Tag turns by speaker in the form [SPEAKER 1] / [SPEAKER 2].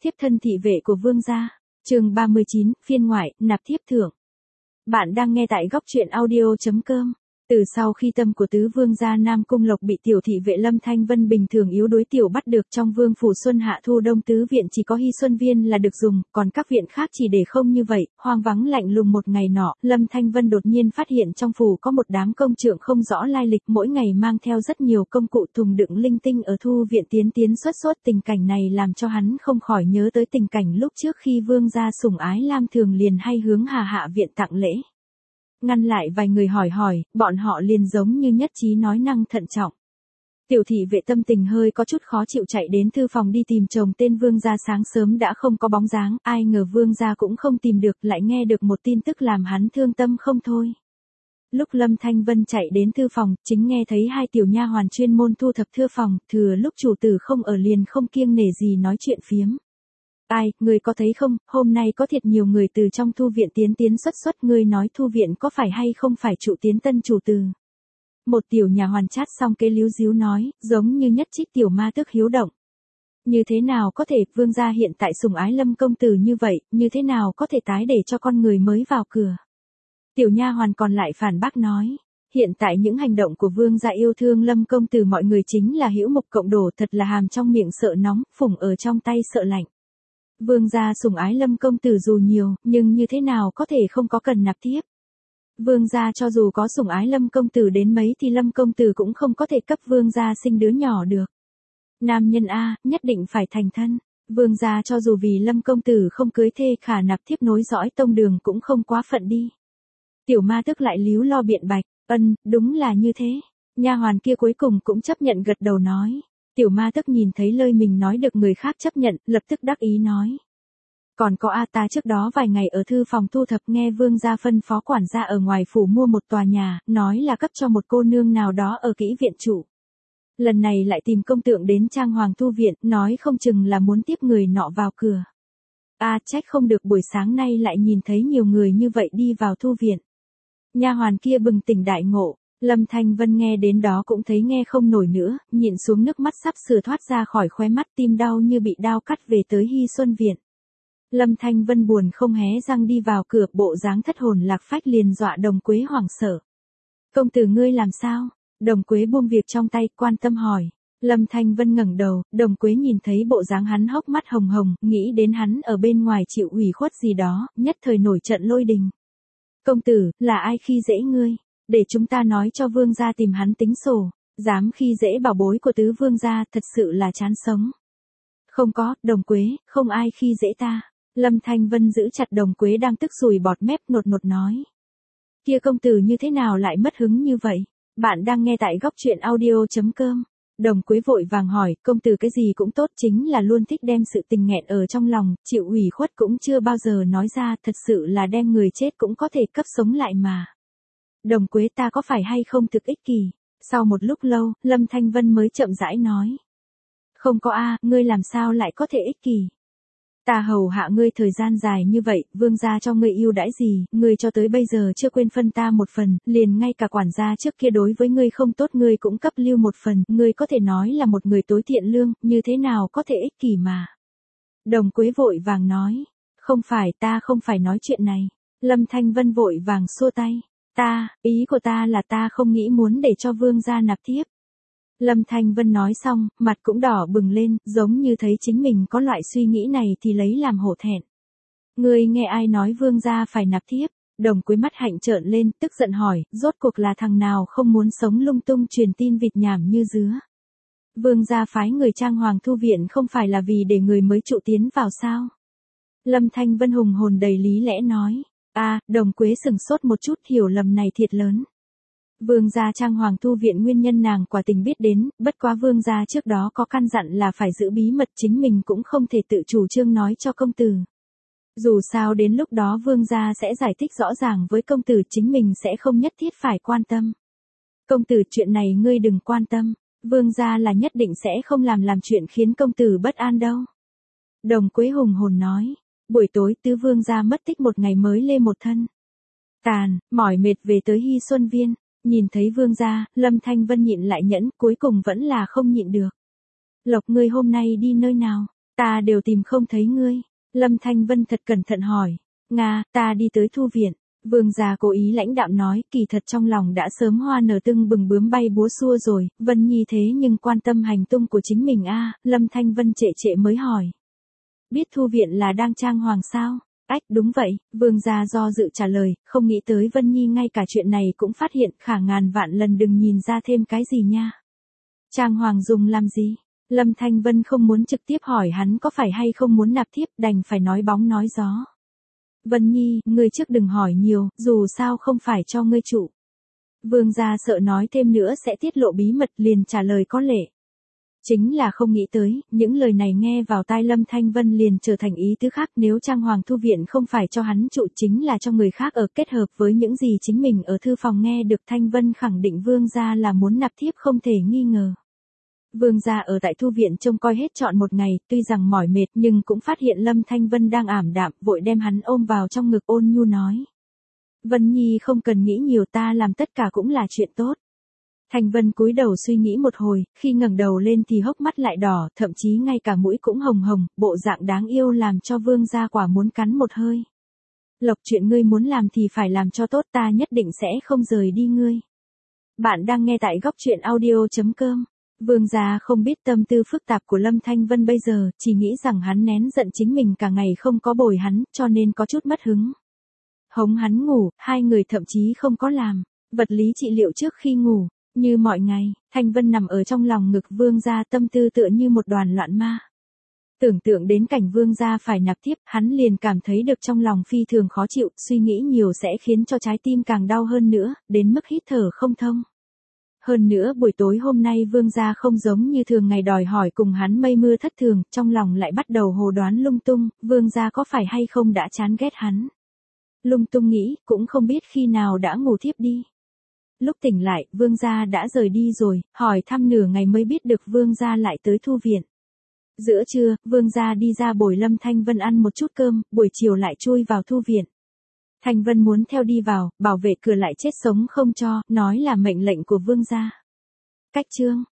[SPEAKER 1] Thiếp thân thị vệ của vương gia. Chương 39, phiên ngoại, nạp thiếp thưởng. Bạn đang nghe tại góc truyện audio.com. Từ sau khi tâm của tứ vương gia Nam Cung Lộc bị tiểu thị vệ Lâm Thanh Vân bình thường yếu đuối tiểu bắt được trong vương phủ xuân hạ thu đông tứ viện chỉ có Hy Xuân Viên là được dùng, còn các viện khác chỉ để không như vậy, hoang vắng lạnh lùng một ngày nọ, Lâm Thanh Vân đột nhiên phát hiện trong phủ có một đám công trượng không rõ lai lịch mỗi ngày mang theo rất nhiều công cụ thùng đựng linh tinh ở thu viện tiến xuất tình cảnh này làm cho hắn không khỏi nhớ tới tình cảnh lúc trước khi vương gia sủng ái Lam Thường liền hay hướng Hà Hạ viện tặng lễ. Ngăn lại vài người hỏi, bọn họ liền giống như nhất trí nói năng thận trọng. Tiểu thị vệ tâm tình hơi có chút khó chịu chạy đến thư phòng đi tìm chồng tên vương gia sáng sớm đã không có bóng dáng, ai ngờ vương gia cũng không tìm được lại nghe được một tin tức làm hắn thương tâm không thôi. Lúc Lâm Thanh Vân chạy đến thư phòng, chính nghe thấy hai tiểu nha hoàn chuyên môn thu thập thư phòng, thừa lúc chủ tử không ở liền không kiêng nể gì nói chuyện phiếm. Ai, người có thấy không, hôm nay có thiệt nhiều người từ trong thu viện tiến xuất, người nói thu viện có phải hay không phải trụ tiến tân chủ từ. Một tiểu nhà hoàn chát xong kế líu díu nói, giống như nhất trích tiểu ma tước hiếu động. Như thế nào có thể, vương gia hiện tại sủng ái Lâm công tử như vậy, như thế nào có thể tái để cho con người mới vào cửa. Tiểu nha hoàn còn lại phản bác nói, hiện tại những hành động của vương gia yêu thương Lâm công tử mọi người chính là hữu mục cộng đổ, thật là hàm trong miệng sợ nóng, phủng ở trong tay sợ lạnh. Vương gia sủng ái Lâm công tử dù nhiều, nhưng như thế nào có thể không có cần nạp thiếp. Vương gia cho dù có sủng ái Lâm công tử đến mấy thì Lâm công tử cũng không có thể cấp vương gia sinh đứa nhỏ được. Nam nhân A, nhất định phải thành thân. Vương gia cho dù vì Lâm công tử không cưới thê khả nạp thiếp nối dõi tông đường cũng không quá phận đi. Tiểu ma tức lại líu lo biện bạch, đúng là như thế. Nha hoàn kia cuối cùng cũng chấp nhận gật đầu nói. Tiểu ma tức nhìn thấy lời mình nói được người khác chấp nhận, lập tức đắc ý nói. Còn có ta trước đó vài ngày ở thư phòng thu thập nghe vương gia phân phó quản gia ở ngoài phủ mua một tòa nhà, nói là cấp cho một cô nương nào đó ở kỹ viện trụ. Lần này lại tìm công tượng đến trang hoàng thu viện, nói không chừng là muốn tiếp người nọ vào cửa. Trách không được buổi sáng nay lại nhìn thấy nhiều người như vậy đi vào thu viện. Nha hoàn kia bừng tỉnh đại ngộ. Lâm Thanh Vân nghe đến đó cũng thấy nghe không nổi nữa, nhịn xuống nước mắt sắp sửa thoát ra khỏi khóe mắt, tim đau như bị đao cắt về tới Hy Xuân Viện. Lâm Thanh Vân buồn không hé răng đi vào cửa, bộ dáng thất hồn lạc phách liền dọa Đồng Quế hoảng sợ. Công tử ngươi làm sao? Đồng Quế buông việc trong tay, quan tâm hỏi. Lâm Thanh Vân ngẩng đầu, Đồng Quế nhìn thấy bộ dáng hắn hốc mắt hồng hồng, nghĩ đến hắn ở bên ngoài chịu ủy khuất gì đó, nhất thời nổi trận lôi đình. Công tử, là ai khi dễ ngươi? Để chúng ta nói cho vương gia tìm hắn tính sổ, dám khi dễ bảo bối của tứ vương gia, thật sự là chán sống. Không có, Đồng Quế, không ai khi dễ ta. Lâm Thanh Vân giữ chặt Đồng Quế đang tức sùi bọt mép nột nói. Kia công tử như thế nào lại mất hứng như vậy? Bạn đang nghe tại góc truyện audio.com. Đồng Quế vội vàng hỏi, công tử cái gì cũng tốt, chính là luôn thích đem sự tình nghẹn ở trong lòng, chịu ủy khuất cũng chưa bao giờ nói ra, thật sự là đem người chết cũng có thể cấp sống lại mà. Đồng Quế, ta có phải hay không thực ích kỷ? Sau một lúc lâu, Lâm Thanh Vân mới chậm rãi nói. Không có ngươi làm sao lại có thể ích kỷ? Ta hầu hạ ngươi thời gian dài như vậy, vương gia cho ngươi ưu đãi gì, ngươi cho tới bây giờ chưa quên phân ta một phần, liền ngay cả quản gia trước kia đối với ngươi không tốt ngươi cũng cấp lưu một phần, ngươi có thể nói là một người tối thiện lương, như thế nào có thể ích kỷ mà. Đồng Quế vội vàng nói, ta không phải nói chuyện này. Lâm Thanh Vân vội vàng xua tay. Ý của ta là ta không nghĩ muốn để cho vương gia nạp thiếp. Lâm Thanh Vân nói xong, mặt cũng đỏ bừng lên, giống như thấy chính mình có loại suy nghĩ này thì lấy làm hổ thẹn. Ngươi nghe ai nói vương gia phải nạp thiếp? Đồng Quế mắt hạnh trợn lên, tức giận hỏi, rốt cuộc là thằng nào không muốn sống lung tung truyền tin vịt nhảm như dứa? Vương gia phái người trang hoàng thu viện không phải là vì để người mới trụ tiến vào sao? Lâm Thanh Vân hùng hồn đầy lý lẽ nói. Đồng Quế sừng sốt một chút, hiểu lầm này thiệt lớn. Vương gia trang hoàng thu viện nguyên nhân nàng quả tình biết đến, bất quá vương gia trước đó có căn dặn là phải giữ bí mật, chính mình cũng không thể tự chủ trương nói cho công tử. Dù sao đến lúc đó vương gia sẽ giải thích rõ ràng với công tử, chính mình sẽ không nhất thiết phải quan tâm. Công tử, chuyện này ngươi đừng quan tâm, vương gia là nhất định sẽ không làm chuyện khiến công tử bất an đâu. Đồng Quế hùng hồn nói. Buổi tối tứ vương gia mất tích một ngày mới lê một thân. Mỏi mệt về tới Hy Xuân Viên, nhìn thấy vương gia, Lâm Thanh Vân nhịn lại nhẫn, cuối cùng vẫn là không nhịn được. Lộc, ngươi hôm nay đi nơi nào? Ta đều tìm không thấy ngươi. Lâm Thanh Vân thật cẩn thận hỏi. Nga, ta đi tới Thu viện. Vương gia cố ý lãnh đạm nói, kỳ thật trong lòng đã sớm hoa nở tưng bừng bướm bay búa xua rồi, Vân Nhi thế nhưng quan tâm hành tung của chính mình a. Lâm Thanh Vân trệ trệ mới hỏi. Biết Thu viện là đang trang hoàng sao? Ách, đúng vậy, Vương gia do dự trả lời, không nghĩ tới Vân Nhi ngay cả chuyện này cũng phát hiện, khả ngàn vạn lần đừng nhìn ra thêm cái gì nha. Trang hoàng dùng làm gì? Lâm Thanh Vân không muốn trực tiếp hỏi hắn có phải hay không muốn nạp thiếp, đành phải nói bóng nói gió. Vân Nhi, ngươi trước đừng hỏi nhiều, dù sao không phải cho ngươi trụ. Vương gia sợ nói thêm nữa sẽ tiết lộ bí mật, liền trả lời có lệ. Chính là không nghĩ tới, những lời này nghe vào tai Lâm Thanh Vân liền trở thành ý tứ khác, nếu Trang Hoàng Thu viện không phải cho hắn trụ chính là cho người khác ở, kết hợp với những gì chính mình ở thư phòng nghe được, Thanh Vân khẳng định Vương gia là muốn nạp thiếp không thể nghi ngờ. Vương gia ở tại Thu viện trông coi hết trọn một ngày, tuy rằng mỏi mệt nhưng cũng phát hiện Lâm Thanh Vân đang ảm đạm, vội đem hắn ôm vào trong ngực ôn nhu nói. Vân Nhi không cần nghĩ nhiều, ta làm tất cả cũng là chuyện tốt. Thanh Vân cúi đầu suy nghĩ một hồi, khi ngẩng đầu lên thì hốc mắt lại đỏ, thậm chí ngay cả mũi cũng hồng hồng, bộ dạng đáng yêu làm cho Vương gia quả muốn cắn một hơi. Lộc, chuyện ngươi muốn làm thì phải làm cho tốt, ta nhất định sẽ không rời đi ngươi. Bạn đang nghe tại góc truyện audio.com. Vương gia không biết tâm tư phức tạp của Lâm Thanh Vân bây giờ, chỉ nghĩ rằng hắn nén giận chính mình cả ngày không có bồi hắn, cho nên có chút mất hứng. Hống hắn ngủ, hai người thậm chí không có làm vật lý trị liệu trước khi ngủ. Như mọi ngày, Thanh Vân nằm ở trong lòng ngực Vương gia, tâm tư tựa như một đoàn loạn ma. Tưởng tượng đến cảnh Vương gia phải nạp thiếp, hắn liền cảm thấy được trong lòng phi thường khó chịu, suy nghĩ nhiều sẽ khiến cho trái tim càng đau hơn nữa, đến mức hít thở không thông. Hơn nữa buổi tối hôm nay Vương gia không giống như thường ngày đòi hỏi cùng hắn mây mưa thất thường, trong lòng lại bắt đầu hồ đoán lung tung, Vương gia có phải hay không đã chán ghét hắn. Lung tung nghĩ, cũng không biết khi nào đã ngủ thiếp đi. Lúc tỉnh lại, Vương gia đã rời đi rồi, hỏi thăm nửa ngày mới biết được Vương gia lại tới Thu viện. Giữa trưa, Vương gia đi ra bồi Lâm Thanh Vân ăn một chút cơm, buổi chiều lại chui vào Thu viện. Thanh Vân muốn theo đi vào, bảo vệ cửa lại chết sống không cho, nói là mệnh lệnh của Vương gia. Cách chương